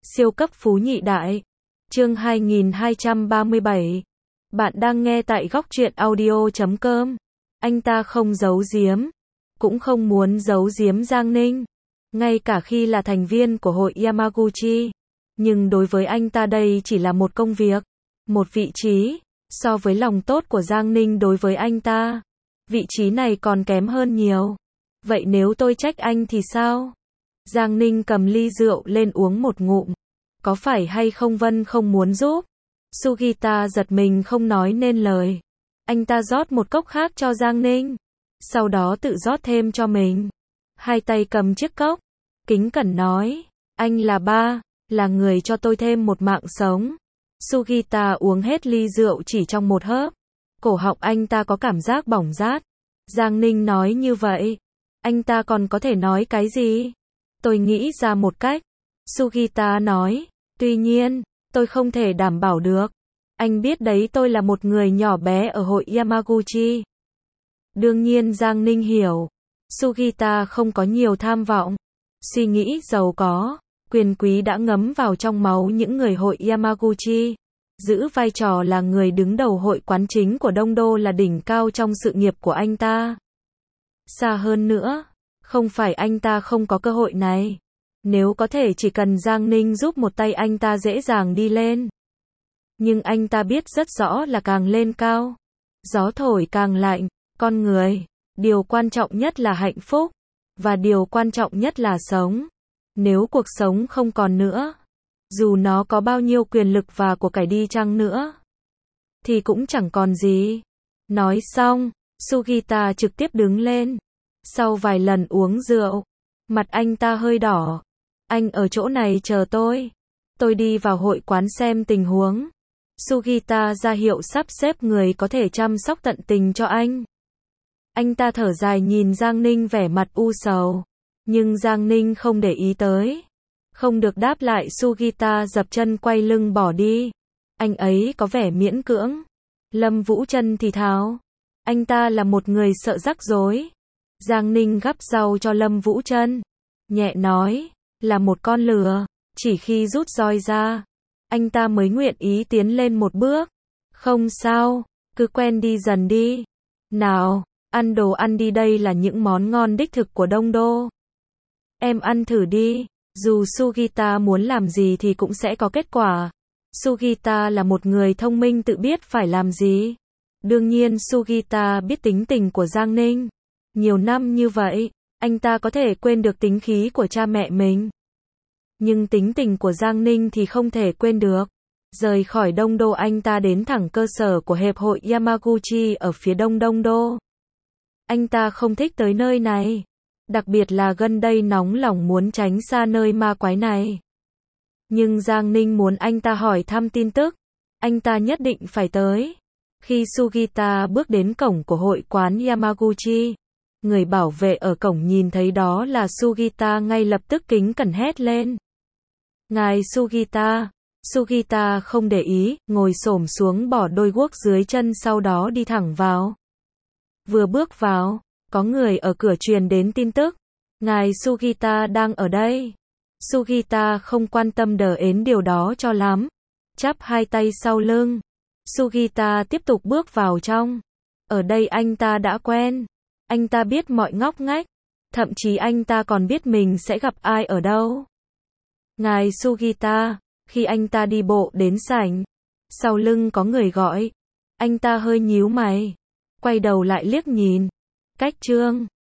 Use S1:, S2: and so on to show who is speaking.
S1: Siêu cấp phú nhị đại. Chương 2237. Bạn đang nghe tại góc truyện audio.com. Anh ta không giấu giếm, cũng không muốn giấu giếm Giang Ninh, ngay cả khi là thành viên của hội Yamaguchi. Nhưng đối với anh ta đây chỉ là một công việc, một vị trí. So với lòng tốt của Giang Ninh đối với anh ta, vị trí này còn kém hơn nhiều. Vậy nếu tôi trách anh thì sao? Giang Ninh cầm ly rượu lên uống một ngụm. Có phải hay không Vân không muốn giúp? Sugita giật mình không nói nên lời. Anh ta rót một cốc khác cho Giang Ninh, sau đó tự rót thêm cho mình. Hai tay cầm chiếc cốc, kính cẩn nói, anh là ba, là người cho tôi thêm một mạng sống. Sugita uống hết ly rượu chỉ trong một hớp. Cổ họng anh ta có cảm giác bỏng rát. Giang Ninh nói như vậy, anh ta còn có thể nói cái gì? Tôi nghĩ ra một cách. Sugita nói, tuy nhiên, tôi không thể đảm bảo được. Anh biết đấy, tôi là một người nhỏ bé ở hội Yamaguchi. Đương nhiên Giang Ninh hiểu. Sugita không có nhiều tham vọng. Suy nghĩ giàu có, quyền quý đã ngấm vào trong máu những người hội Yamaguchi. Giữ vai trò là người đứng đầu hội quán chính của Đông Đô là đỉnh cao trong sự nghiệp của anh ta. Xa hơn nữa, không phải anh ta không có cơ hội này. Nếu có thể chỉ cần Giang Ninh giúp một tay anh ta dễ dàng đi lên. Nhưng anh ta biết rất rõ là càng lên cao, gió thổi càng lạnh. Con người, điều quan trọng nhất là hạnh phúc. Và điều quan trọng nhất là sống. Nếu cuộc sống không còn nữa, dù nó có bao nhiêu quyền lực và của cải đi chăng nữa, thì cũng chẳng còn gì. Nói xong, Sugita trực tiếp đứng lên. Sau vài lần uống rượu, mặt anh ta hơi đỏ. Anh ở chỗ này chờ tôi. Tôi đi vào hội quán xem tình huống. Sugita ra hiệu sắp xếp người có thể chăm sóc tận tình cho anh. Anh ta thở dài nhìn Giang Ninh vẻ mặt u sầu. Nhưng Giang Ninh không để ý tới. Không được đáp lại, Sugita dập chân quay lưng bỏ đi. Anh ấy có vẻ miễn cưỡng. Lâm Vũ Trân thì thào. Anh ta là một người sợ rắc rối. Giang Ninh gắp rau cho Lâm Vũ Trân. Nhẹ nói, là một con lừa. Chỉ khi rút roi ra, anh ta mới nguyện ý tiến lên một bước. Không sao, cứ quen đi dần đi. Nào, ăn đồ ăn đi, đây là những món ngon đích thực của Đông Đô. Em ăn thử đi. Dù Sugita muốn làm gì thì cũng sẽ có kết quả. Sugita là một người thông minh tự biết phải làm gì. Đương nhiên Sugita biết tính tình của Giang Ninh. Nhiều năm như vậy, anh ta có thể quên được tính khí của cha mẹ mình. Nhưng tính tình của Giang Ninh thì không thể quên được. Rời khỏi Đông Đô, anh ta đến thẳng cơ sở của hiệp hội Yamaguchi ở phía đông Đông Đô. Anh ta không thích tới nơi này. Đặc biệt là gần đây nóng lòng muốn tránh xa nơi ma quái này. Nhưng Giang Ninh muốn anh ta hỏi thăm tin tức. Anh ta nhất định phải tới. Khi Sugita bước đến cổng của hội quán Yamaguchi, người bảo vệ ở cổng nhìn thấy đó là Sugita ngay lập tức kính cẩn hét lên. Ngài Sugita. Sugita không để ý, ngồi xổm xuống bỏ đôi guốc dưới chân, sau đó đi thẳng vào. Vừa bước vào, có người ở cửa truyền đến tin tức. Ngài Sugita đang ở đây. Sugita không quan tâm đến điều đó cho lắm. Chắp hai tay sau lưng, Sugita tiếp tục bước vào trong. Ở đây anh ta đã quen. Anh ta biết mọi ngóc ngách. Thậm chí anh ta còn biết mình sẽ gặp ai ở đâu. Ngài Sugita. Khi anh ta đi bộ đến sảnh, sau lưng có người gọi. Anh ta hơi nhíu mày, quay đầu lại liếc nhìn. Cách Trương